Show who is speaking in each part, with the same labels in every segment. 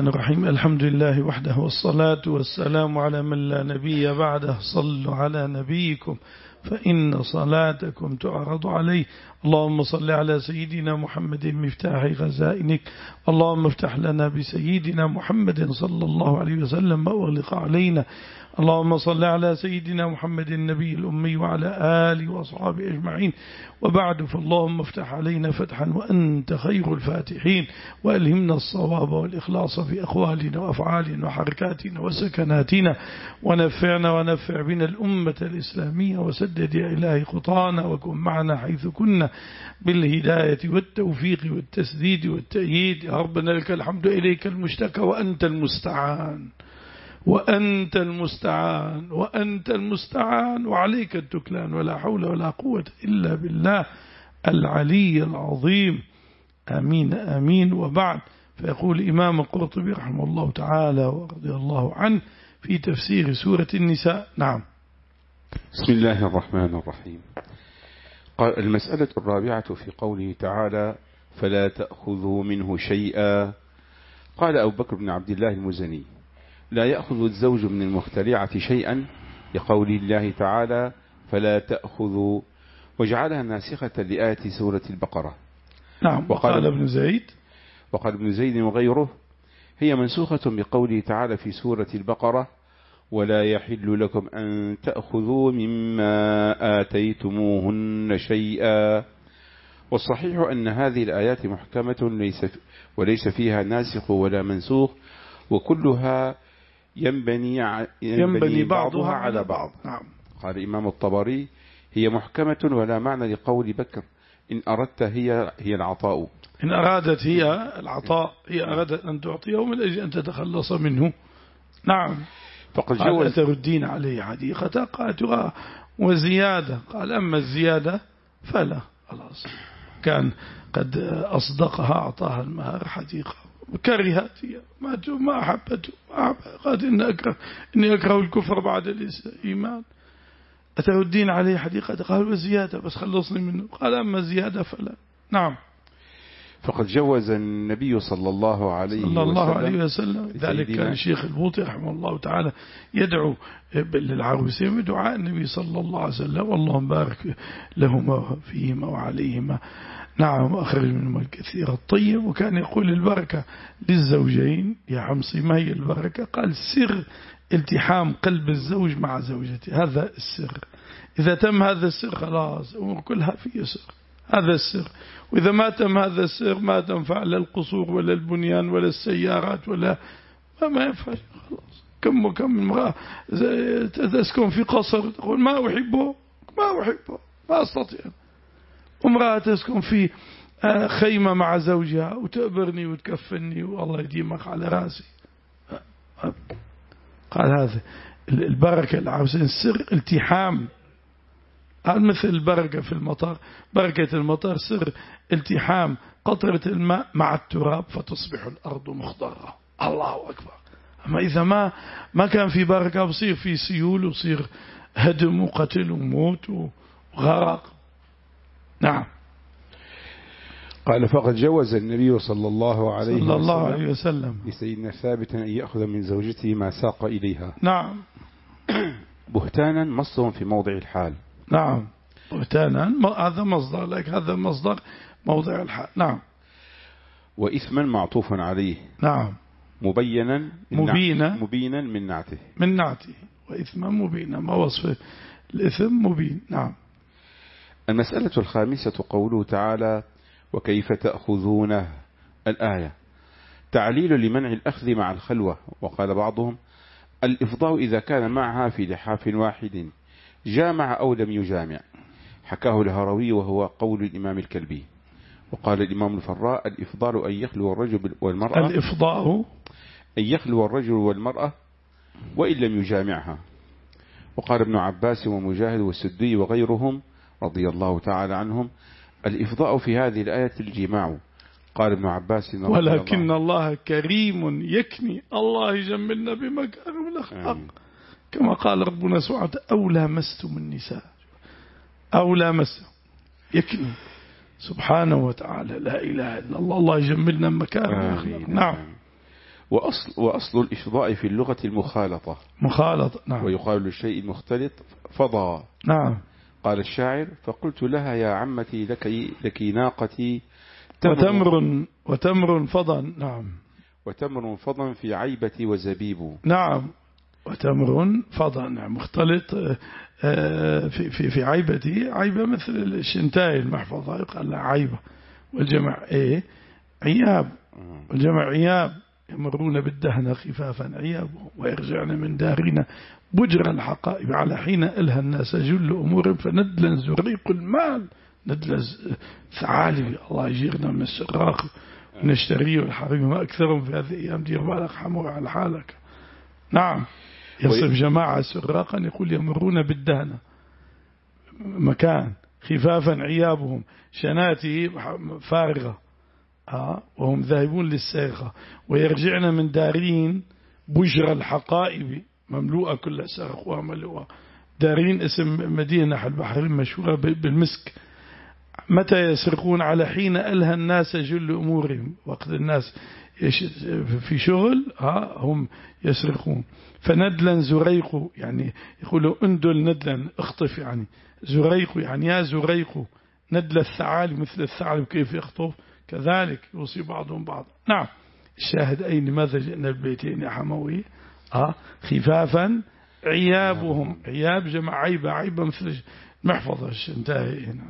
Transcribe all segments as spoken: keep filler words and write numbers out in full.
Speaker 1: الرحيم. الحمد لله وحده والصلاة والسلام على من لا نبي بعده. صلوا على نبيكم فإن صلاتكم تعرض عليه. اللهم صل على سيدنا محمد مفتاح خزائنك. اللهم افتح لنا بسيدنا محمد صلى الله عليه وسلم وأغلق علينا. اللهم صل على سيدنا محمد النبي الأمي وعلى آله وأصحابه أجمعين. وبعد، فاللهم افتح علينا فتحا وأنت خير الفاتحين، وألهمنا الصواب والإخلاص في أقوالنا وأفعالنا وحركاتنا وسكناتنا، ونفعنا ونفع بنا الأمة الإسلامية، وسدد يا إلهي خطانا، وكن معنا حيث كنا بالهداية والتوفيق والتسديد والتأييد. يا ربنا لك الحمد، إليك المشتكى وأنت المستعان وأنت المستعان وأنت المستعان وعليك التكلان، ولا حول ولا قوة إلا بالله العلي العظيم. آمين آمين. وبعد، فيقول إمام القرطبي رحمه الله تعالى ورضي الله عنه في تفسير سورة النساء. نعم.
Speaker 2: بسم الله الرحمن الرحيم. قال المسألة الرابعة في قوله تعالى فلا تأخذوا منه شيئا. قال أبو بكر بن عبد الله المزني لا يأخذ الزوج من المخترعة شيئا لقول الله تعالى فلا تأخذوا، وجعلها ناسخة لآية سورة البقرة.
Speaker 1: نعم. وقال ابن زيد
Speaker 2: وقال ابن زيد وغيره هي منسوخة بقوله تعالى في سورة البقرة ولا يحل لكم أن تأخذوا مما آتيتموهن شيئا. والصحيح أن هذه الآيات محكمة ليس وليس فيها ناسخ ولا منسوخ، وكلها ينبني, ينبني بعضها على بعض.
Speaker 1: نعم.
Speaker 2: قال الإمام الطبري هي محكمة ولا معنى لقول بكر إن أردت هي هي العطاء.
Speaker 1: إن أرادت هي العطاء، هي أرادت أن تعطيه من أجل أن تتخلص منه. نعم.
Speaker 2: فقد
Speaker 1: جوز أتردين عليه حديقة قاتها وزيادة. قال أما الزيادة فلا، خلاص كان قد أصدقها أعطاها المهر حديقة كرهت هي ما ما أحبته قالت إن أكره إني أكره الكفر بعد الإيمان. أتردين عليه حديقة؟ قال وزيادة بس خلصني منه. قال أما زيادة فلا. نعم.
Speaker 2: فقد جوز النبي صلى الله عليه
Speaker 1: صلى الله عليه وسلم. ذلك كان الشيخ البوطي رحمه الله تعالى يدعو للعروسين بدعاء النبي صلى الله عليه وسلم واللهم بارك لهما فيهما وعليهما. نعم. أخرج منهما الكثير الطيب. وكان يقول البركة للزوجين يا حمصي. ما هي البركة؟ قال سر التحام قلب الزوج مع زوجته، هذا السر. إذا تم هذا السر خلاص أمور كلها في يسر، هذا السر. وإذا ما تم هذا السر ما تنفع لا القصور ولا البنيان ولا السيارات ولا ما ينفع خلاص. كم وكم امرأة تسكن في قصر تقول ما أحبه ما أحبه ما أستطيع. امرأة تسكن في خيمة مع زوجها وتأبرني وتكفني والله يديمك على راسي. قال هذا البركة العاوزين سر التحام. قال مثل البركة في المطر، بركة المطر سر التحام قطرة الماء مع التراب فتصبح الأرض مخضرة. الله أكبر. أما إذا ما ما كان في بركة بصير في سيول وصير هدم وقتل وموت وغرق. نعم.
Speaker 2: قال فقد جوز النبي صلى الله عليه
Speaker 1: صلى الله عليه وسلم
Speaker 2: لسيدنا ثابت أن يأخذ من زوجته ما ساق إليها.
Speaker 1: نعم.
Speaker 2: بهتانا مصدر في موضع الحال.
Speaker 1: نعم. بهتانا هذا مصدر لك، هذا مصدر موضع الحال. نعم.
Speaker 2: وإثما معطوف عليه.
Speaker 1: نعم.
Speaker 2: مبينا
Speaker 1: مبينا
Speaker 2: مبينا من نعته
Speaker 1: من نعته وإثما مبينا ما وصف الإثم مبين. نعم.
Speaker 2: المسألة الخامسة قوله تعالى وكيف تأخذونه الآية تعليل لمنع الأخذ مع الخلوة. وقال بعضهم الإفضاء إذا كان معها في لحاف واحد جامع أو لم يجامع، حكاه الهروي وهو قول الإمام الكلبي. وقال الإمام الفراء الإفضال أن يخلو الرجل والمرأة
Speaker 1: الإفضاء
Speaker 2: أن يخلو الرجل والمرأة وإن لم يجامعها. وقال ابن عباس ومجاهد والسدي وغيرهم رضي الله تعالى عنهم الإفضاء في هذه الآية الجماع. قال ابن عباس
Speaker 1: ولكن الله, الله كريم يكني. الله يجملنا بمكارم الأخلاق كما قال ربنا سبحانه أو لامستم النساء أو لامستم يكني سبحانه وتعالى. لا إله إلا الله. الله يجملنا بمكارم الأخلاق. نعم.
Speaker 2: وأصل, وأصل الإفضاء في اللغة المخالطة.
Speaker 1: مخالطة نعم.
Speaker 2: ويقال للشيء المختلط فضى.
Speaker 1: نعم.
Speaker 2: قال الشاعر فقلت لها يا عمتي لك, لك ناقتي
Speaker 1: وتمر وتمر فضا. نعم.
Speaker 2: وتمر فضا في عيبة وزبيب.
Speaker 1: نعم. وتمر فضا نعم مختلط في في في عيبتي. عيبة مثل الشنتاي المحفظة يقال لها عيبة، والجمع ايه عياب، والجمع عياب. يمرون بالدهن خفافا عيابهم ويرجعن من دارنا بجر الحقائب على حين ألهى الناس جل أمور فندلا زريق المال. ندلا ثعالب الله يجيرنا من السراق ونشتريه والحريم ما أكثرهم في هذه الأيام دير بالك حمر على حالك. نعم. يصف جماعة سراقا يقول يمرون بالدهن مكان خفافا عيابهم شناتي فارغة آه وهم ذاهبون للسيخة ويرجعن من دارين بجر الحقائب مملوءة كل سرق وملوءة. دارين اسم مدينة على البحر مشهورة بالمسك. متى يسرقون؟ على حين ألهى الناس جل أمورهم، وقت الناس في شغل ها هم يسرقون. فندلا زريق يعني يقولوا اندل ندلا اخطف، يعني زريق يعني يا زريق. ندل الثعالب مثل الثعالب كيف يخطف كذلك يوصي بعضهم بعض. نعم. الشاهد أي لماذا جئنا البيتين يا حموي؟ آه خفافا عيابهم. عياب جمع عيبة، عيبة مثل محفظة الشنتاهي هنا.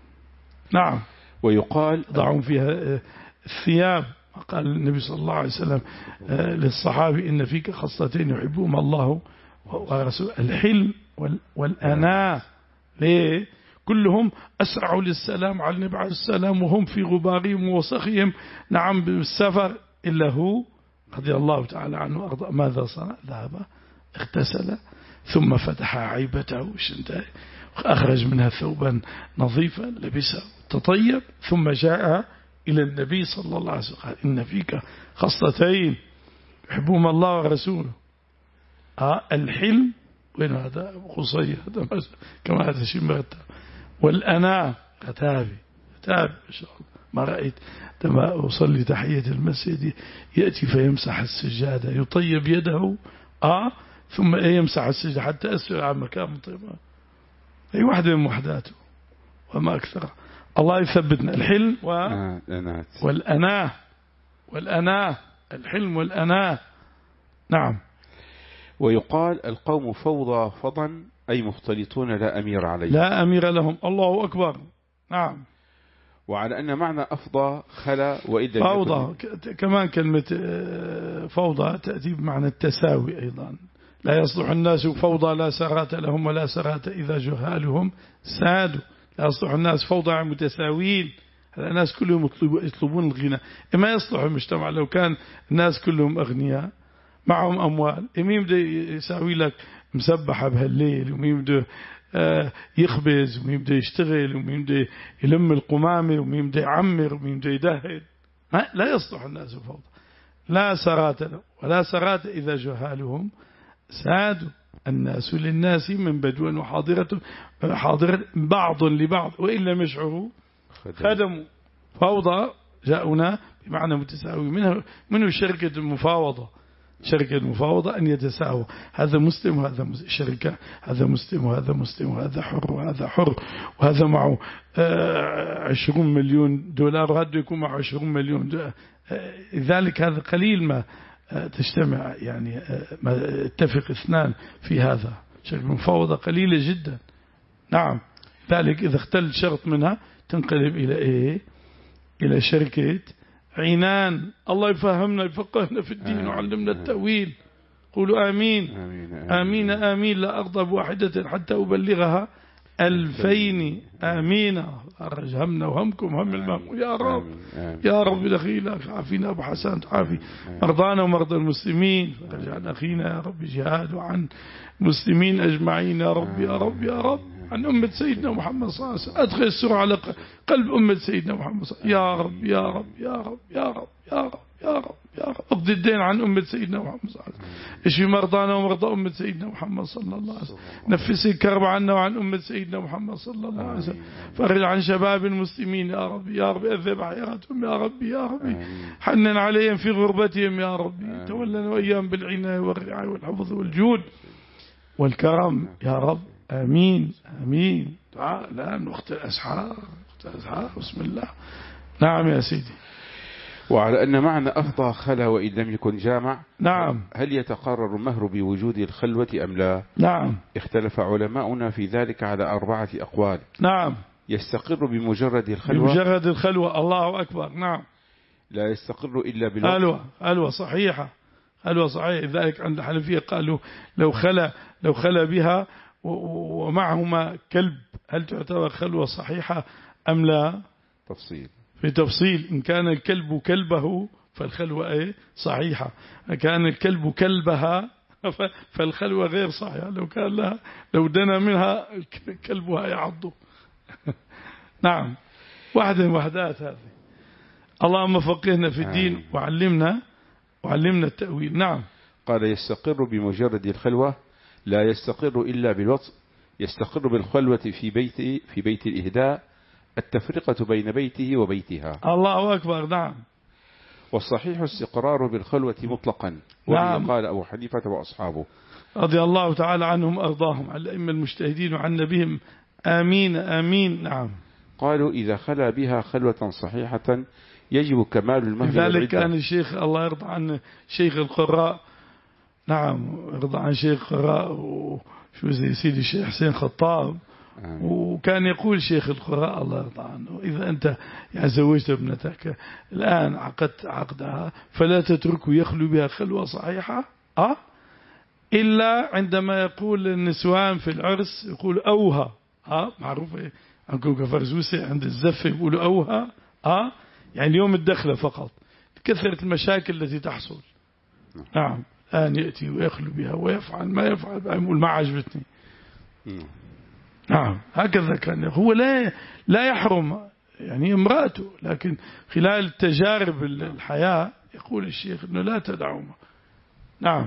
Speaker 1: نعم.
Speaker 2: ويقال
Speaker 1: ضعون فيها الثياب. قال النبي صلى الله عليه وسلم للصحابي إن فيك خصلتين يحبهما الله ورسوله الحلم والأناة. ليه؟ كلهم أسرعوا للسلام على النبي عليه السلام وهم في غبارهم ووسخهم نعم بالسفر، إلا هو رضي الله تعالى عنه وأرضاه ماذا صنع؟ ذهب اغتسل ثم فتح عيبته وشنتاه أخرج منها ثوبا نظيفا لبسه تطيب ثم جاء إلى النبي صلى الله عليه وسلم قال إن فيك خصلتين يحبهما الله ورسوله. آه الحلم وين هذا قصي هذا كما هذا شيء مرتب. والأناة غتابي غتابي إن شاء الله. ما رأيت لما أصلي تحية المسجد يأتي فيمسح السجادة يطيب يده آه ثم يمسح السجادة حتى أسفل عن مكان طيبة. أي واحدة من وحداته وما أكثر. الله يثبتنا. الحلم و... والأناة والأناة الحلم والأناة. نعم.
Speaker 2: ويقال القوم فوضى فضا أي مختلطون لا أمير عليهم.
Speaker 1: لا أمير لهم. الله أكبر. نعم.
Speaker 2: وعلى أن معنى أفضى خلا وإذا
Speaker 1: فوضى كمان كلمة فوضى تأتي بمعنى التساوي أيضا. لا يصلح الناس فوضى لا سرات لهم ولا سرات إذا جهالهم سادوا. لا يصلح الناس فوضى متساويين. الناس كلهم يطلبون الغنى. إما يصلح المجتمع لو كان الناس كلهم أغنياء معهم أموال. إمين بده يساوي لك مسبحة بهالليل ومين بده يخبز ومين بده يشتغل ومين بده يلم القمامة ومين بده يعمر ومين بده يدهن. لا يصلح الناس فوضى. لا سرات لهم ولا سرات إذا جهالهم سادوا. الناس للناس من بدو وحاضرة حاضرة بعض لبعض وإن لم يشعروا خدموا. فوضى جاءنا بمعنى متساوي. منه منه شركة المفاوضة. شركة المفاوضة أن يتساوى هذا مسلم وهذا شركة، هذا مسلم وهذا مسلم وهذا حر وهذا حر وهذا معه عشرون مليون دولار وهذا يكون معه عشرون مليون دولار. ذلك هذا قليل ما تجتمع يعني ما اتفق اثنان في هذا. شركة المفاوضة قليلة جدا. نعم. ذلك إذا اختل شرط منها تنقلب إلى إيه؟ إلى شركة عنان. الله يفهمنا يفقهنا في الدين وعلمنا التأويل. قولوا آمين آمين آمين, آمين, آمين. لا أرضى بواحدة حتى أبلغها ألفين آمين. أرج همنا وهمكم هم المهم يا رب آمين آمين. يا رب دخيلك عافينا أبو حسن تعافي مرضانا ومرضى المسلمين فرج عن أخينا يا رب جهاد وعن مسلمين أجمعين يا رب يا رب يا رب. عن أمة سيدنا محمد صلى الله عليه وسلم أدخل السرعة على قلب أمة سيدنا محمد صلى الله عليه وسلم. يا رب يا رب يا رب يا رب يا رب يا رب. يا رب اقضي الدين عن أمة سيدنا محمد صلى الله عليه وسلم، اشفي مرضانا ومرضى أمة سيدنا محمد صلى الله عليه وسلم، نفس الكرب عنا وعن أمة سيدنا محمد صلى الله عليه وسلم، فرج عن شباب المسلمين يا رب يا رب، اذهب حياتهم يا ربي يا ربي، حنن عليهم في غربتهم يا ربي، تولنا وإياهم بالعناية والرعاية والحفظ والجود والكرم يا رب. آمين آمين. دعاء الآن وقت الأسحار، وقت الأسحار. بسم الله. نعم يا سيدي.
Speaker 2: وعلى أن معنى أفضى خلا وإن لم يكن جامع.
Speaker 1: نعم.
Speaker 2: هل يتقرر المهر بوجود الخلوة أم لا؟
Speaker 1: نعم.
Speaker 2: اختلف علماؤنا في ذلك على أربعة أقوال.
Speaker 1: نعم.
Speaker 2: يستقر بمجرد الخلوة.
Speaker 1: بمجرد الخلوة. الله أكبر. نعم.
Speaker 2: لا يستقر إلا بالوقت.
Speaker 1: خلوة. خلوة صحيحة. خلوة صحيحة. لذلك عند الحنفية قالوا لو خلا لو خلا بها ومعهما كلب هل تعتبر خلوة صحيحة أم لا؟
Speaker 2: تفصيل. في
Speaker 1: تفصيل. إن كان الكلب كلبه فالخلوة ايه صحيحة، إن كان الكلب كلبها فالخلوة غير صحيحة. لو كان لها لو دنا منها كلبها يعضه. نعم. واحدة من وحدات هذه. اللهم فقهنا في الدين وعلمنا وعلمنا التأويل. نعم.
Speaker 2: قال يستقر بمجرد الخلوة، لا يستقر إلا بالوطء. يستقر بالخلوة في بيت في بيت الإهداء، التفرقة بين بيته وبيتها.
Speaker 1: الله أكبر. نعم.
Speaker 2: والصحيح استقرار بالخلوة مطلقا.
Speaker 1: نعم.
Speaker 2: قال أبو حنيفة وأصحابه
Speaker 1: رضي الله تعالى عنهم أرضاهم على الأئمة المجتهدين وعن بهم آمين آمين. نعم.
Speaker 2: قالوا إذا خلا بها خلوة صحيحة يجب كمال المهر.
Speaker 1: لذلك كان الشيخ الله يرضى عن شيخ القراء، نعم يرضى عن شيخ القراء وشو زي سيدي الشيخ حسين خطاب، وكان يقول شيخ القراء الله يرضى عنه إذا أنت يعني زوجت ابنتك الآن عقدت عقدها فلا تتركه يخلو بها خلوة صحيحة أه إلا عندما يقول النسوان في العرس يقول أوها أه معروف إيه عنكم كفرزوسة عند الزفة يقولوا أوها أه يعني اليوم الدخلة فقط كثرة المشاكل التي تحصل. نعم. الآن يأتي ويخلو بها ويفعل ما يفعل يقول ما عجبتني. نعم. هكذا كان هو لا لا يحرم يعني امرأته، لكن خلال تجارب الحياة يقول الشيخ انه لا تدعوما. نعم.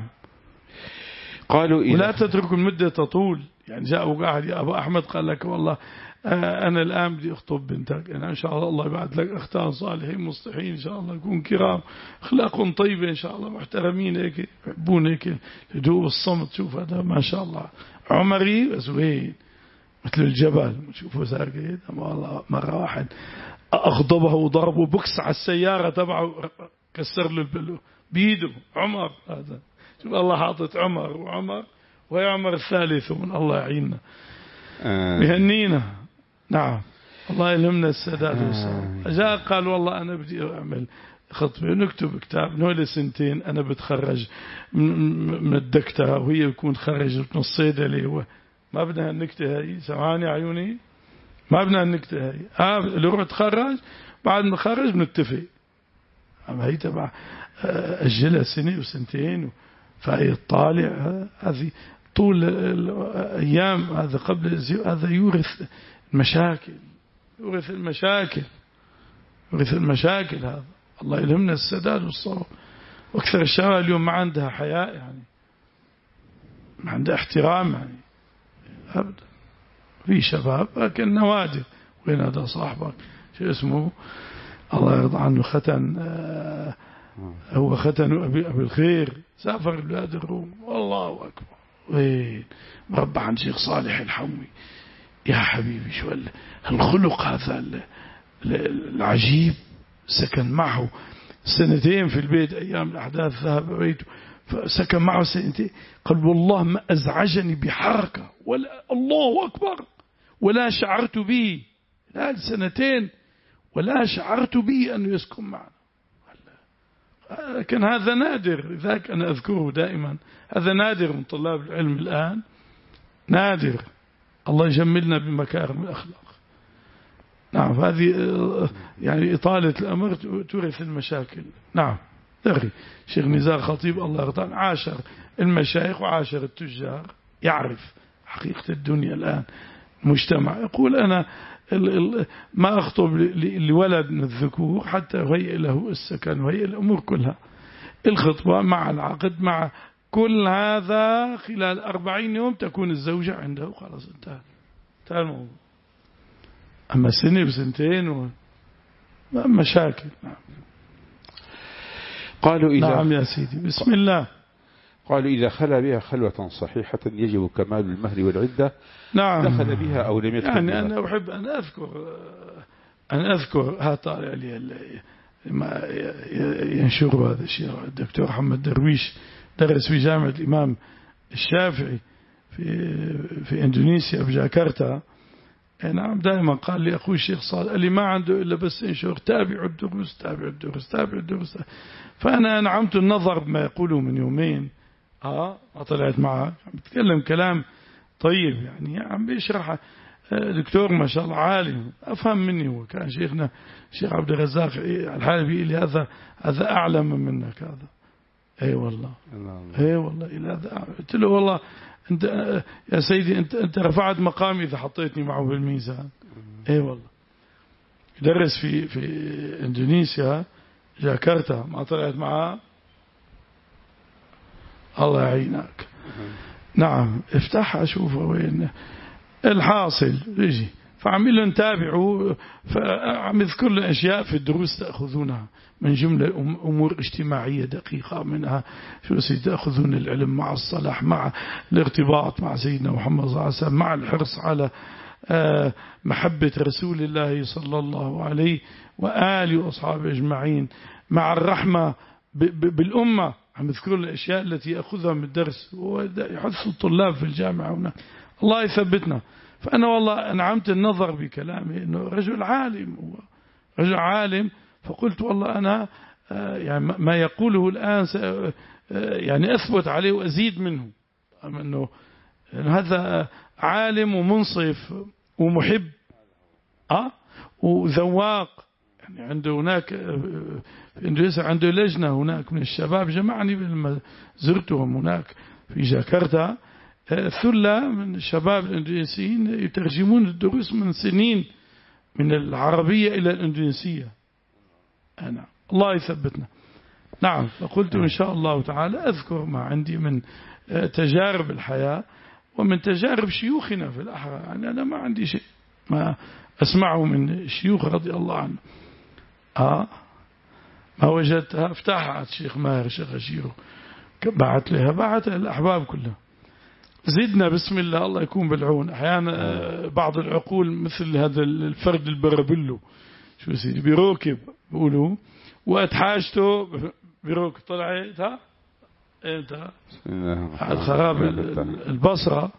Speaker 2: قالوا إذا
Speaker 1: ولا تتركوا المدة تطول. يعني جاء وقاعد يا أبو أحمد قال لك والله أنا الآن بدي أخطب بنتك، أنا إن شاء الله الله يبعث لك أختان صالحين مصلحين إن شاء الله يكون كرام أخلاقهم طيبة إن شاء الله محترمين هيك يحبون هيك الهدوء والصمت. شوف هذا ما شاء الله عمري بس وين مثل الجبل شوفوا ساكت. والله مرة واحد أغضبه وضربه بكس على السيارة تبعه كسر له البلو بيده عمر. هذا شوف الله حاطط عمر وعمر وهي عمر الثالث من الله يعيننا آه. بهنينا. نعم. الله يلهمنا السداد والصبر. جاء قال والله أنا بدي أعمل خطبة نكتب كتاب نولي سنتين أنا بتخرج من الدكتوراه وهي يكون خرجت من الصيدلة. ما بدنا هالنكتة هاي سمعاني عيوني ما بدنا هالنكتة هاي ها اللي روح تخرج بعد ما خرج بنتفق. أما هي تبع أجلها سنة وسنتين فهي الطالع هذه طول الأيام هذا قبل هذا يورث المشاكل يورث المشاكل يورث المشاكل. هذا الله يلهمنا السداد والصبر. واكثر الشباب اليوم ما عندها حياء يعني ما عندها احترام يعني أبدا. في شباب لكن نوادر. وين هذا صاحبك شو اسمه الله يرضى عنه ختن آه هو ختن أبي, أبي الخير سافر بلاد الروم والله أكبر. وين مربع عن شيخ صالح الحموي يا حبيبي شو الخلق هذا العجيب. سكن معه سنتين في البيت أيام الأحداث ذهب بيته فسكن معه سنتين قال والله ما أزعجني بحركة ولا الله أكبر ولا شعرت به لا سنتين ولا شعرت به أنه يسكن معنا. لكن هذا نادر. لذلك أنا أذكره دائما هذا نادر من طلاب العلم الآن نادر. الله يجملنا بمكارم الأخلاق. نعم. هذه يعني إطالة الأمر تورث المشاكل. نعم. ذري شيخ نزار خطيب الله يرضى عاشر المشايخ وعاشر التجار يعرف حقيقة الدنيا الآن مجتمع. يقول أنا ما أخطب لولد من الذكور حتى هيئ له السكن وهيئ الأمور كلها. الخطبة مع العقد مع كل هذا خلال أربعين يوم تكون الزوجة عنده وخلاص انتهى انتهى الموضوع. أما سنة بسنتين و... مشاكل. نعم.
Speaker 2: قالوا إذا
Speaker 1: نعم يا سيدي بسم الله.
Speaker 2: قالوا إذا خلى بها خلوة صحيحة يجب كمال المهر والعدة.
Speaker 1: نعم.
Speaker 2: دخل بها أو لم يدخل
Speaker 1: يعني
Speaker 2: بها.
Speaker 1: أنا أحب أن أذكر أن أذكر ها طالع لي ما ينشر هذا الشيء. الدكتور محمد درويش درس في جامعة الإمام الشافعي في في إندونيسيا في جاكرتا. نعم دائما قال لي أخوي الشيخ صالح قال لي ما عنده إلا بس ينشر تابعوا الدروس تابعوا الدروس تابعوا الدروس. فأنا نعمت النظر بما يقوله من يومين. آه طلعت معه عم بتكلم كلام طيب يعني عم بيشرح دكتور ما شاء الله عالم أفهم مني. هو كان شيخنا الشيخ عبد الرزاق الحالبي بيقول لي هذا هذا أعلم منك هذا. أي والله أي والله إلى هذا. قلت له والله أنت يا سيدي أنت أنت رفعت مقامي إذا حطيتني معه بالميزان. أي والله. يدرس في في إندونيسيا جاكرتا ما طلعت معه. الله يعينك. نعم افتحها شوفها وين الحاصل يجي. فعمل له نتابعه فعم يذكر له أشياء في الدروس تأخذونها من جملة أمور اجتماعية دقيقة منها شو تأخذون العلم مع الصلاح مع الارتباط مع سيدنا محمد صلى الله عليه وسلم مع الحرص على محبة رسول الله صلى الله عليه وآله وأصحابه أجمعين مع الرحمة بالأمة. عم يذكر الأشياء التي يأخذها من الدرس ويحث الطلاب في الجامعة هنا. الله يثبتنا. فأنا والله أنعمت النظر بكلامه إنه رجل عالم هو رجل عالم. فقلت والله أنا يعني ما يقوله الآن يعني أثبت عليه وأزيد منه. أنه هذا عالم ومنصف ومحب أه وذواق. يعني عنده هناك في إندونيسيا عنده لجنة هناك من الشباب جمعني لما زرتهم هناك في جاكرتا ثلة من الشباب الإندونيسيين يترجمون الدروس من سنين من العربية إلى الإندونيسية. أنا الله يثبتنا. نعم. فقلت إن شاء الله تعالى أذكر ما عندي من تجارب الحياة ومن تجارب شيوخنا في الأحرى. يعني أنا ما عندي شيء ما أسمعه من الشيوخ رضي الله عنه. آه ما وجدتها افتحها على الشيخ ماهر الشيخ أشيره بعت لها بعت الأحباب كلها. زدنا بسم الله الله يكون بالعون. أحيانا بعض العقول مثل هذا الفرد البرابلو شو يصير بيروكب بيقولوا وقت حاجته بيروكب طلعت ها انت الخراب البصرة.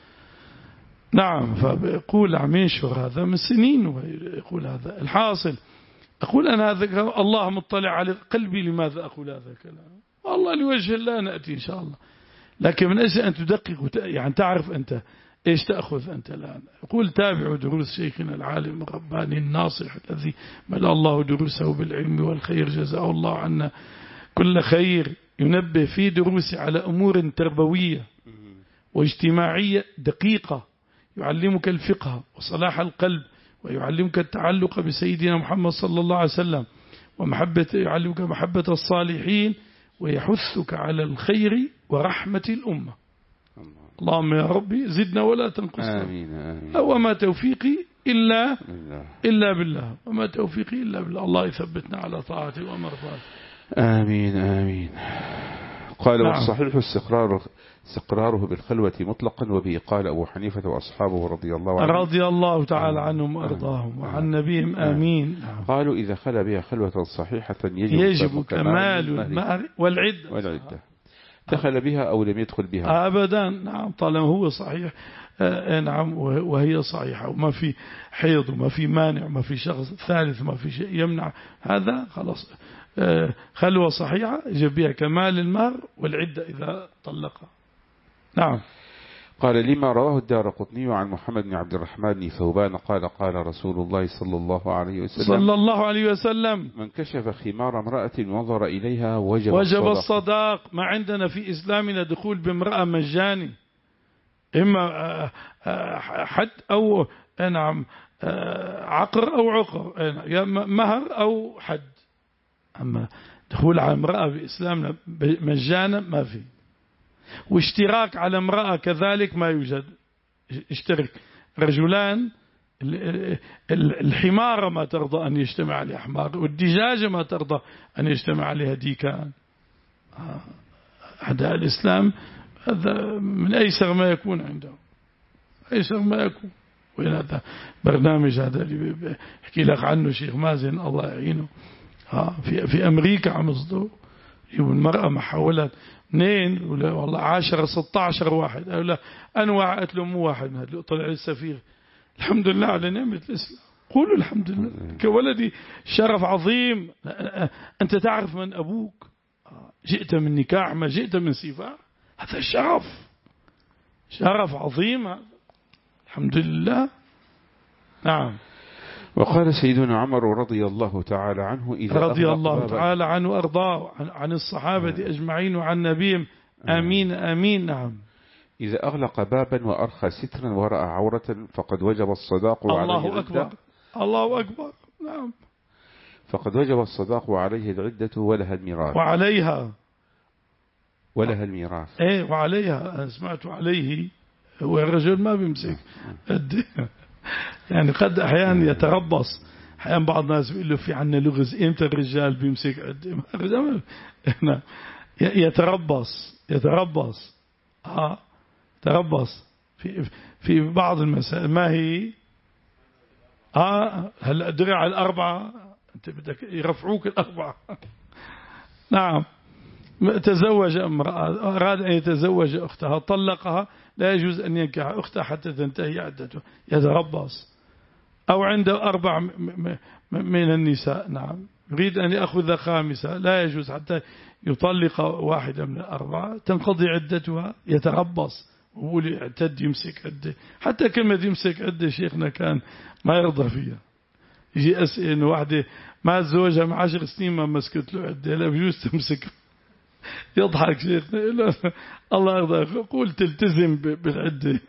Speaker 1: نعم. فبيقول عم ينشر هذا من سنين ويقول هذا. الحاصل أقول أنا هذا الله مطلع على قلبي لماذا أقول هذا الكلام. والله لوجه الله نأتي إن شاء الله. لكن من أجل أن تدقق يعني تعرف أنت إيش تأخذ أنت الآن. يقول تابعوا دروس شيخنا العالم الرباني الناصح الذي ملأ الله دروسه بالعلم والخير جزاه الله عنا كل خير. ينبه في دروسه على أمور تربوية واجتماعية دقيقة يعلمك الفقه وصلاح القلب ويعلمك التعلق بسيدنا محمد صلى الله عليه وسلم ومحبة يعلمك محبة الصالحين ويحثك على الخير ورحمة الأمة. اللهم يا ربي زدنا ولا تنقصنا.
Speaker 2: آمين آمين.
Speaker 1: وما توفيقي إلا إلا بالله وما توفيقي إلا بالله. الله يثبتنا على طاعته ومرضاته.
Speaker 2: آمين آمين. قال
Speaker 1: نعم.
Speaker 2: والصحيح استقراره استقراره بالخلوة مطلقا وبه قال أبو حنيفة وأصحابه رضي الله عنهم
Speaker 1: رضي الله تعالى عنهم وأرضاهم وعن نبيهم آمين.
Speaker 2: قالوا إذا خلى بها خلوة صحيحة يجب,
Speaker 1: يجب كمال المهر والعدة.
Speaker 2: والعدة. دخل بها أو لم يدخل بها
Speaker 1: أبدا. نعم طالما هو صحيح. آه نعم وهي صحيحة وما في حيض وما في مانع وما في شخص ثالث ما في شيء يمنع هذا خلاص. آه خلوة صحيحة يجب بها كمال المهر والعدة إذا طلقها. نعم.
Speaker 2: قال لما رواه الدارقطني عن محمد بن عبد الرحمن بن ثوبان قال قال رسول الله صلى الله عليه وسلم
Speaker 1: صلى الله عليه وسلم من
Speaker 2: كشف خمار امرأة ونظر إليها وجب,
Speaker 1: وجب الصداق. ما عندنا في إسلامنا دخول بامرأة مجاني إما حد أو نعم عقر أو عقر مهر أو حد. أما دخول على امرأة بإسلامنا مجانا ما في، واشتراك على امرأة كذلك ما يوجد. اشترك رجلان، الحمار ما ترضى أن يجتمع عليها حمار، والدجاجة ما ترضى أن يجتمع عليها ديكان. أعداء الإسلام هذا من أيسر ما يكون عندهم، أيسر ما يكون. وين هذا برنامج هذا اللي بحكي لك عنه شيخ مازن الله يعينه، في في أمريكا عم يصدروا يجيبوا المرأة محولات اثنين ولا والله عشرة ستة عشر واحد، أو لا أنواع، قلت له مو واحد من هذول طلع السفير. الحمد لله على نعمة الإسلام، قولوا الحمد لله. كولدي شرف عظيم. أنت تعرف من أبوك، جئت من نكاح ما جئت من سفاح، هذا شرف، شرف عظيم هذا. الحمد لله. نعم.
Speaker 2: وقال سيدنا عمر رضي الله تعالى عنه إذا
Speaker 1: رضي الله تعالى عنه وأرضاه عن الصحابة أجمعين وعن نبيهم آمين آمين. نعم.
Speaker 2: إذا أغلق بابا وأرخى سترا ورأى عورة فقد وجب الصداق وعليه
Speaker 1: الله أكبر الله أكبر. نعم.
Speaker 2: فقد وجب الصداق وعليه العدة ولها الميراث.
Speaker 1: وعليها
Speaker 2: ولها الميراث.
Speaker 1: ايه وعليها. أنا سمعت عليه، هو الرجل ما بيمسك يعني قد أحيانا يتربص. أحيانا بعض الناس بيقول له في عنا لغز، إمتى الرجال بيمسك عدة؟ يتربص يتربص ها تربص في في بعض المسائل. ما هي اه هلا درع الأربعة، أنت بدك يرفعوك الأربعة. نعم. تزوج امرأة، أراد أن يتزوج أختها، طلقها، لا يجوز أن ينكح أختها حتى تنتهي عدته، يتربص. أو عنده أربع من النساء، نعم، يريد أن يأخذ خامسة، لا يجوز حتى يطلق واحدة من الأربعة، تنقضي عدتها، يتربص. وقول اعتد يمسك عدة، حتى كلمة يمسك عدة شيخنا كان ما يرضى فيها. يجي أسئل إنه واحدة ما تزوجها من عشر سنين ما مسكت له عدة، لا بيجوز تمسك. يضحك شيخنا، الله يرضى، قول تلتزم بالعدة.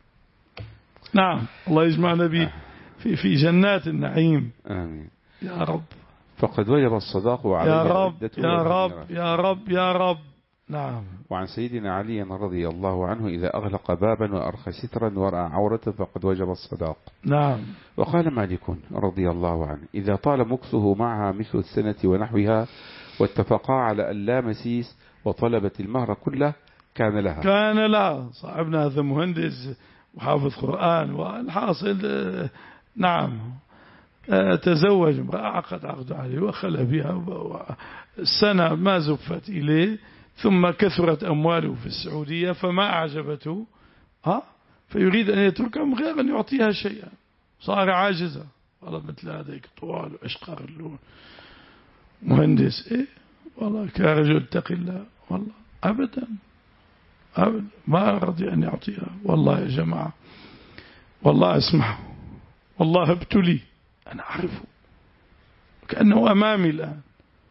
Speaker 1: نعم. الله يجمعنا به في في جنات النعيم.
Speaker 2: آمين
Speaker 1: يا رب.
Speaker 2: فقد وجب الصداق وعليه
Speaker 1: يا رب
Speaker 2: العدة
Speaker 1: يا رب يا رب يا رب. نعم.
Speaker 2: وعن سيدنا علي رضي الله عنه إذا أغلق بابا وأرخى سترا ورأى عورة فقد وجب الصداق.
Speaker 1: نعم.
Speaker 2: وقال مالك رضي الله عنه إذا طال مكثه معها مثل السنة ونحوها واتفقا على أن لا مسيس وطلبت المهر كله كان لها.
Speaker 1: كان لها. صاحبنا هذا مهندس وحافظ قرآن، والحاصل نعم تزوج امرأة، عقد عقد عليه وخلى بها السنة ما زفت إليه، ثم كثرت أمواله في السعودية فما أعجبته، ها فيريد أن يتركها من غير أن يعطيها شيئا، صار عاجزة. والله مثل هذيك طوال وأشقر اللون مهندس، إيه والله كرجل اتقي الله، والله أبدا أبدا ما رضي أن يعطيها. والله يا جماعة، والله اسمعوا، والله ابتلي، أنا أعرفه كأنه أمامي الآن،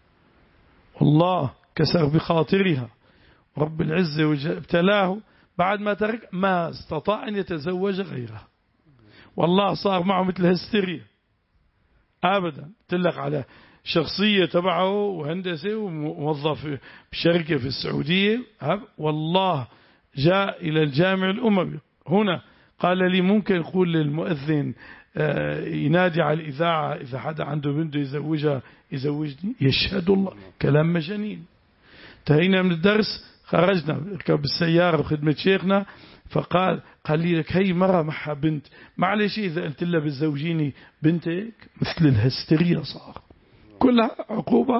Speaker 1: والله كسر بخاطرها، رب العزة ابتلاه بعد ما ترك، ما استطاع أن يتزوج غيرها. والله صار معه مثل هستيريا أبدا. تلق على شخصية تبعه وهندسة وموظف بشركة في السعودية، والله جاء إلى الجامع الأموي هنا، قال لي ممكن يقول للمؤذن ينادي على الإذاعة إذا حدا عنده بنته يزوجها يزوجني. يشهد الله، كلام مجانين. انتهينا من الدرس، خرجنا ركب السيارة بخدمة شيخنا، فقال قال لي لك هي مرة معها بنت، معلش إذا قلت لها بتزوجيني بنتك، مثل الهستيريا صار، كلها عقوبة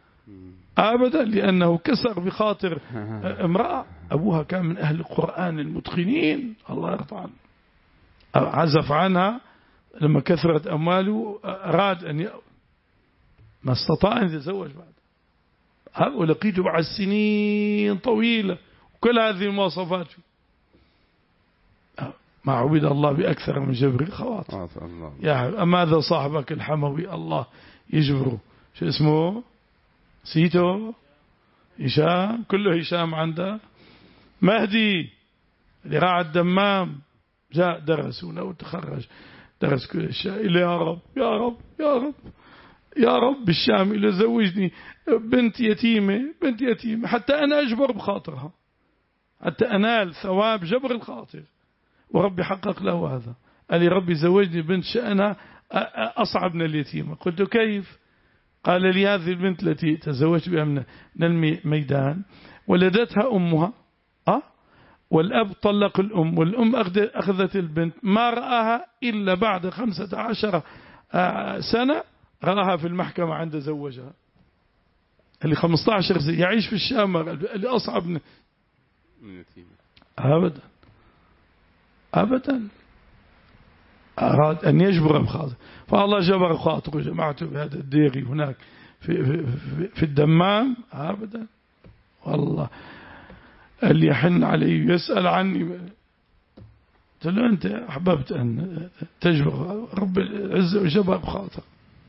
Speaker 1: أبدا، لأنه كسر بخاطر امرأة أبوها كان من أهل القرآن المتقنين، الله يرضى عنه، عزف عنها لما كثرت أمواله، أراد أن ي... ما استطاع أن يتزوج بعد، ولقيته بعد سنين طويلة وكل هذه المواصفات، ما عبد الله بأكثر من جبر الخواطر. يا ماذا صاحبك الحموي الله يجبره، شو اسمه سيتو هشام، كله هشام عنده. مهدي اللي راعى الدمام جاء درس وتخرج درس كل الشيء. يا رب يا رب يا رب يا رب الشام لو زوجني بنت يتيمة بنت يتيمة حتى أنا أجبر بخاطرها، حتى أنال ثواب جبر الخاطر، وربي حقق له هذا. قال لي ربي زوجني بنت شأنها أصعب من اليتيمة. قلت له كيف؟ قال لي هذه البنت التي تزوجت بها من الميدان ولدتها أمها أه؟ والأب طلق الأم، والأم أخذت البنت، ما رآها إلا بعد خمسة عشر سنة رآها في المحكمة عند زوجها. اللي خمسة عشر سنة يعيش في الشام، اللي أصعب من
Speaker 2: اليتيمة.
Speaker 1: أبدا أبدا أراد أن يجبر بخاطر، فالله جبر خاطره وجمعته بهذا الديري هناك في, في, في, في الدمام. أبدا والله اللي يحن علي يسأل عني، قلت له أنت أحببت أن تجبر رب العزة وجبر بخاطر.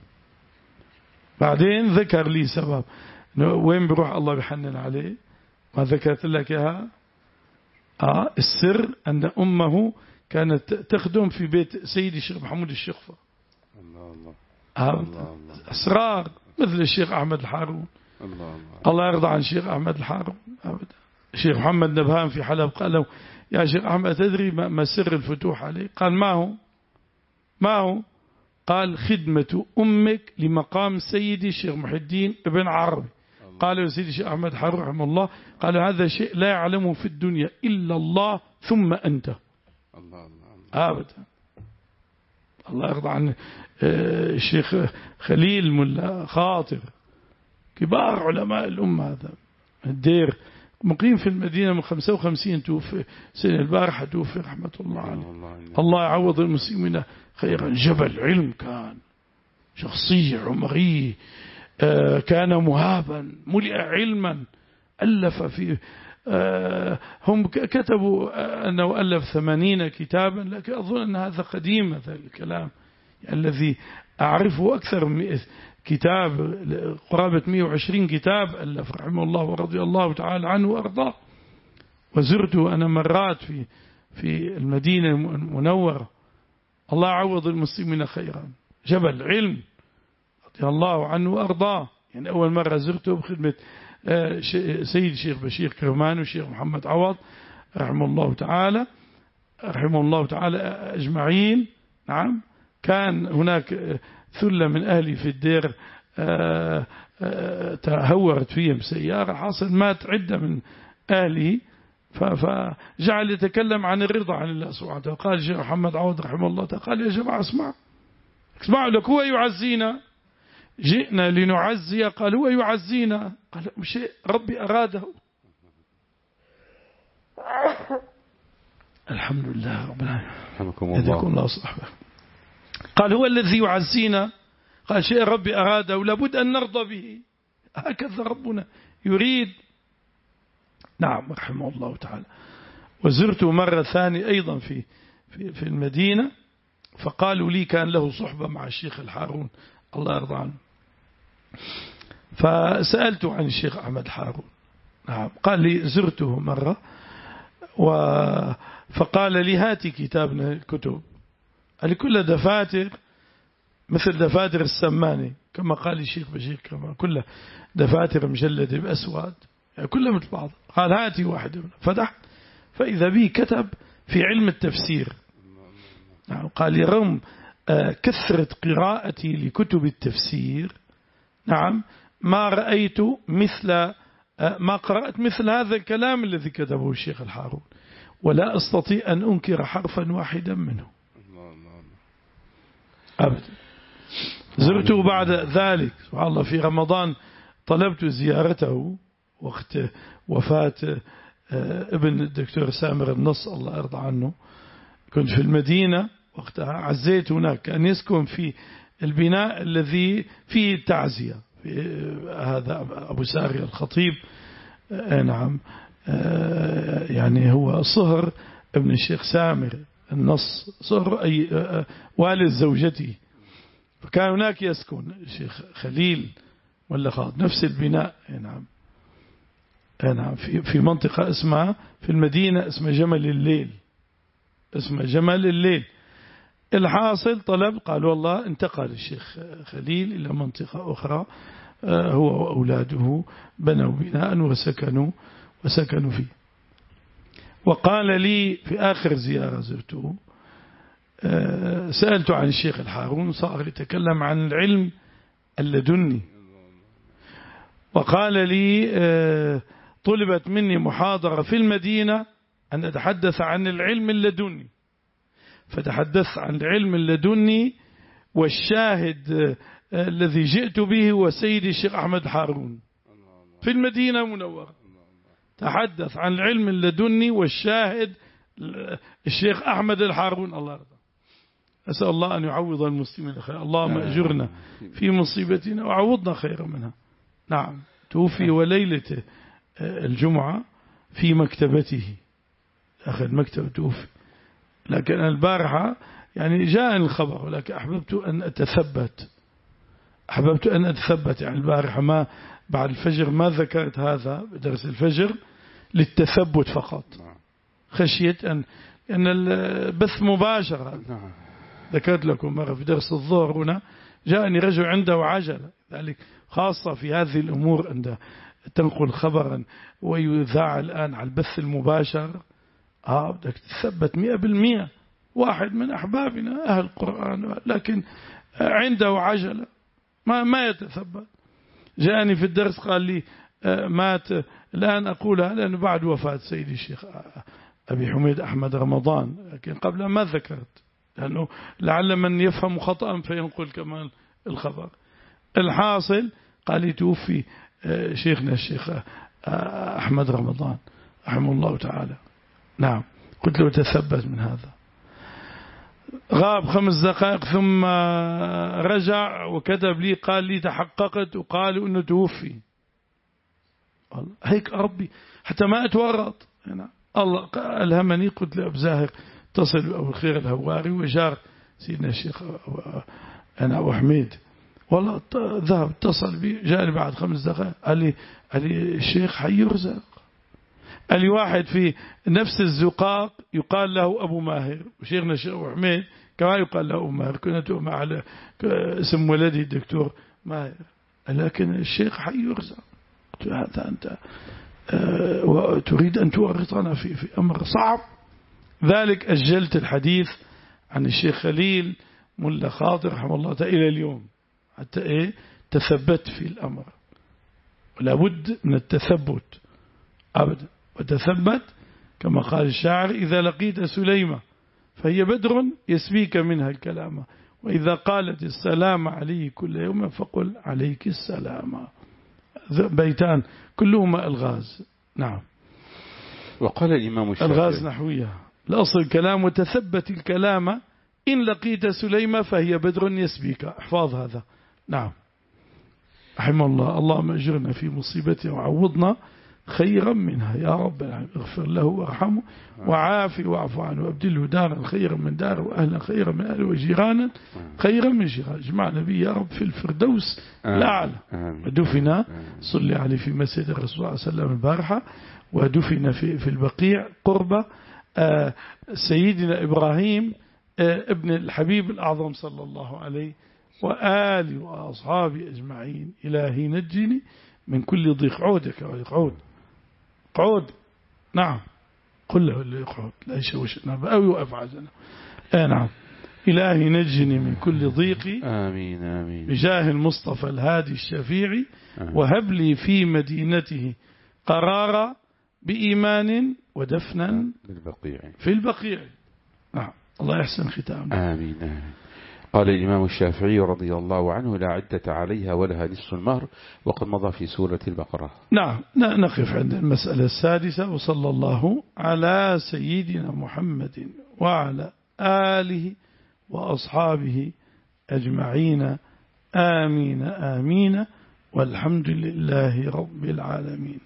Speaker 1: بعدين ذكر لي سبب وين بروح الله بيحنن عليه، ما ذكرت لك إياها. آه السر أن أمه كانت تخدم في بيت سيدي الشيخ محمود الشقفة.
Speaker 2: الله الله.
Speaker 1: آه الله أسرار مثل الشيخ أحمد الحارون.
Speaker 2: الله الله.
Speaker 1: الله يرضى عن الشيخ أحمد الحارون أبدا. الشيخ محمد نبهان في حلب قال له يا شيخ أحمد تدري ما سر الفتوح عليه؟ قال ما هو ما هو قال خدمة أمك لمقام سيدي الشيخ محي الدين ابن عربي. قال له سيدي الشيخ أحمد حارون رحمه الله قال هذا شيء لا يعلمه في الدنيا إلا الله ثم أنت.
Speaker 2: الله الله.
Speaker 1: أبدا. الله يرضى عن الشيخ خليل ملا خاطر كبار علماء الأمة، هذا الدير مقيم في المدينة من خمسة وخمسين توفي سنة البارحة توفي رحمة الله عليه. الله يعوض المسلمين خيرا. جبل علم كان، شخصية عمرية، كان مهابا ملئ علما، ألف في هم كتبوا أنه ألف ثمانين كتابا، لكن أظن أن هذا قديم هذا الكلام، يعني الذي أعرفه أكثر من كتاب قرابة مئة وعشرين كتاب ألف رحمه الله ورضي الله تعالى عنه وأرضاه. وزرته أنا مرات في في المدينة المنورة. الله يعوض المسلمين خيرا. جبل علم رضي الله عنه وأرضاه. يعني أول مرة زرته بخدمة سيد الشيخ بشير كرمان والشيخ محمد عوض رحمه الله تعالى رحمه الله تعالى أجمعين. نعم كان هناك ثلة من أهلي في الدير تهورت فيهم سيارة، حاصل مات عدة من أهله، فجعل يتكلم عن الرضا عن الله سبحانه وتعالى. قال الشيخ محمد عوض رحمه الله تعالى قال يا جماعة اسمعوا اسمعوا لك هو يعزينا، جئنا لنعزي. قال هو يعزينا. قال شيء ربي أراده. الحمد لله رب العالمين.
Speaker 2: رحمكم الله.
Speaker 1: الله صحبه. قال هو الذي يعزينا. قال شيء ربي أراده ولابد أن نرضى به، هكذا ربنا يريد. نعم رحمه الله تعالى. وزرته مرة ثانية أيضا في في في المدينة، فقالوا لي كان له صحبة مع الشيخ الحارون الله يرضى عنه، فسألته عن الشيخ أحمد الحارون. نعم قال لي زرته مرة و فقال لي هاتي كتابنا الكتب. قال لي كل دفاتر مثل دفاتر السماني كما قال الشيخ بشير كما كلها دفاتر مجلدة بأسود يعني كلها مثل بعض. قال هاتي واحدة. فتح فإذا به كتب في علم التفسير. نعم قال لي رغم كثرة قراءتي لكتب التفسير نعم ما رأيت مثل ما قرأت مثل هذا الكلام الذي كتبه الشيخ الحارون، ولا أستطيع أن أنكر حرفا واحدا منه أبدا. زرته بعد ذلك سبحان الله في رمضان، طلبت زيارته وقت وفاة ابن الدكتور سامر النص الله يرضى عنه. كنت في المدينة وقتها، عزيت هناك، كان يسكن في البناء الذي فيه التعزية، هذا أبو ساري الخطيب. نعم يعني هو صهر ابن الشيخ سامر النص، صهر أي والد زوجته، فكان هناك يسكن الشيخ خليل ولا خاط نفس البناء. نعم نعم في في منطقة اسمها في المدينة اسمها جمل الليل، اسمها جمل الليل. الحاصل طلب، قال والله انتقل الشيخ خليل إلى منطقة أخرى، هو وأولاده بنوا بناء وسكنوا وسكنوا فيه. وقال لي في آخر زيارة زرته، سألت عن الشيخ الحارون، صار يتكلم عن العلم اللدني، وقال لي طلبت مني محاضرة في المدينة أن أتحدث عن العلم اللدني، فتحدث عن العلم اللدني، والشاهد الذي جئت به هو سيدي الشيخ أحمد الحارون في المدينة المنورة، تحدث عن العلم اللدني والشاهد الشيخ أحمد الحارون. الله يرضى. أسأل الله أن يعوض المسلمين خير، اللهم أجرنا في مصيبتنا وعوضنا خيرا منها. نعم، توفي وليلة الجمعة في مكتبته، أخذ مكتب توفي، لكن البارحة يعني جاء الخبر، ولكن أحببت أن أتثبت أحببت أن أتثبت يعني البارحة ما بعد الفجر ما ذكرت هذا بدرس الفجر للتثبت فقط، خشيت أن أن البث مباشرة. ذكرت لكم مرة في درس الظهر هنا جاءني رجل عنده عجلة، ذلك خاصة في هذه الأمور عند تنقل خبرا ويذاع الآن على البث المباشر، آه بدك تثبت مئة بالمئة. واحد من أحبابنا أهل القرآن لكن عنده عجلة ما ما يتثبت. جاءني في الدرس قال لي مات، الآن أقولها لأنه بعد وفاة سيدي الشيخ أبي حميد أحمد رمضان، لكن قبل ما ذكرت لأنه لعل من يفهم خطأ فينقل كمان الخبر. الحاصل قال لي توفي شيخنا الشيخ أحمد رمضان رحمه الله تعالى. نعم، قلت له تثبت من هذا. غاب خمس دقائق ثم رجع وكتب لي قال لي تحققت وقالوا انه توفي. هيك ربي حتى ما اتورط يعني. الله الهمني، قلت له أبو زاهر اتصل أبو الخير الهواري وجار سيدنا الشيخ أنا أبو حميد، والله ذهب اتصل بي، جاء لي بعد خمس دقائق قال لي قال لي الشيخ حيرزق. قال لي واحد في نفس الزقاق يقال له أبو ماهر، وشيخنا الشيخ أبو حميد كما يقال له أبو ماهر، كنا تؤمن على اسم ولدي الدكتور ماهر، لكن الشيخ حيرزق. قلت له هذا أنت أه وتريد أن تورطنا في, في أمر صعب. ذلك أجلت الحديث عن الشيخ خليل ملا خاطر رحمه الله تعالى إلى اليوم حتى إيه تثبت في الأمر، ولا بد من التثبت أبدا. وتثبت كما قال الشاعر إذا لقيت سليمة فهي بدر يسبيك منها الكلام، وإذا قالت السلام علي كل يوم فقل عليك السلام. بيتان كلهما الغاز. نعم.
Speaker 2: وقال الإمام الشافعي
Speaker 1: الغاز نحوية الأصل الكلام، وتثبت الكلام إن لقيت سليمة فهي بدر يسبيك. احفظ هذا. نعم. رحمه الله، اللهم أجرنا في مصيبته وعوضنا خيرا منها يا رب العالمين. اغفر له وارحمه وعافي واعف عنه وابدله دارا خيرا من داره وأهلا خيرا من أهله وجيرانا خيرا من جيران. اجمعنا به يا رب في الفردوس الأعلى. ودفن صلي عليه في مسجد الرسول صلى الله عليه وسلم البارحة، ودفن في في البقيع قرب سيدنا إبراهيم ابن الحبيب الأعظم صلى الله عليه وآله وأصحابه أجمعين. إلهي نجني من كل ضيق. عودك عود قعود. نعم، قل له اللي يقعد لا يشوشنا أو يوقف عزنا. آه نعم. إلهي نجني من كل ضيق
Speaker 2: آمين آمين
Speaker 1: بجاه المصطفى الهادي الشفيع، وهب لي في مدينته قرارا بإيمان ودفنا
Speaker 2: بالبقيع
Speaker 1: في البقيع. نعم، الله يحسن ختامنا.
Speaker 2: آمين آمين. قال الإمام الشافعي رضي الله عنه لا عدة عليها ولها نصف المهر، وقد مضى في سورة البقرة.
Speaker 1: نعم، نقف عند المسألة السادسة. وصلى الله على سيدنا محمد وعلى آله وأصحابه أجمعين. آمين آمين، والحمد لله رب العالمين.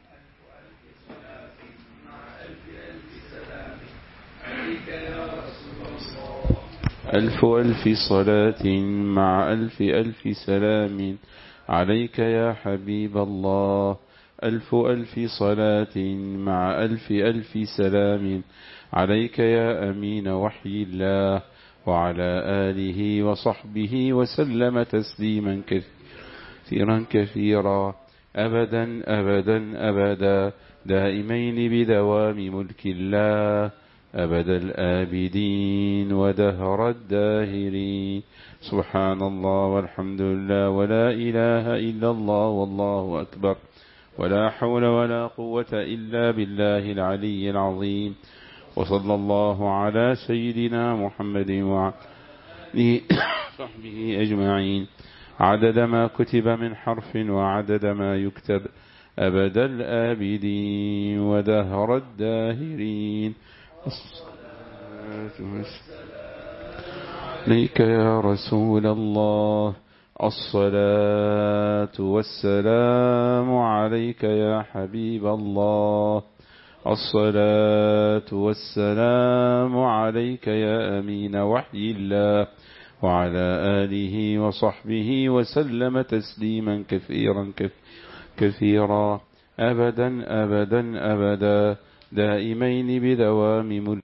Speaker 2: ألف ألف صلاة مع ألف ألف سلام عليك يا حبيب الله. ألف ألف صلاة مع ألف ألف سلام عليك يا أمين وحي الله. وعلى آله وصحبه وسلم تسليما كثيرا كثيرا أبدا أبدا أبدا دائمين بدوام ملك الله أبد الآبدين ودهر الداهرين. سبحان الله والحمد لله ولا إله إلا الله والله أكبر ولا حول ولا قوة إلا بالله العلي العظيم. وصلى الله على سيدنا محمد وعلى صحبه أجمعين عدد ما كتب من حرف وعدد ما يكتب أبد الآبدين ودهر الداهرين. عليك يا رسول الله الصلاة والسلام عليك يا حبيب الله الصلاة والسلام عليك يا أمين وحي الله وعلى آله وصحبه وسلم تسليما كثيرا كثيرا أبدا أبدا أبدا دائمين بدوام ملك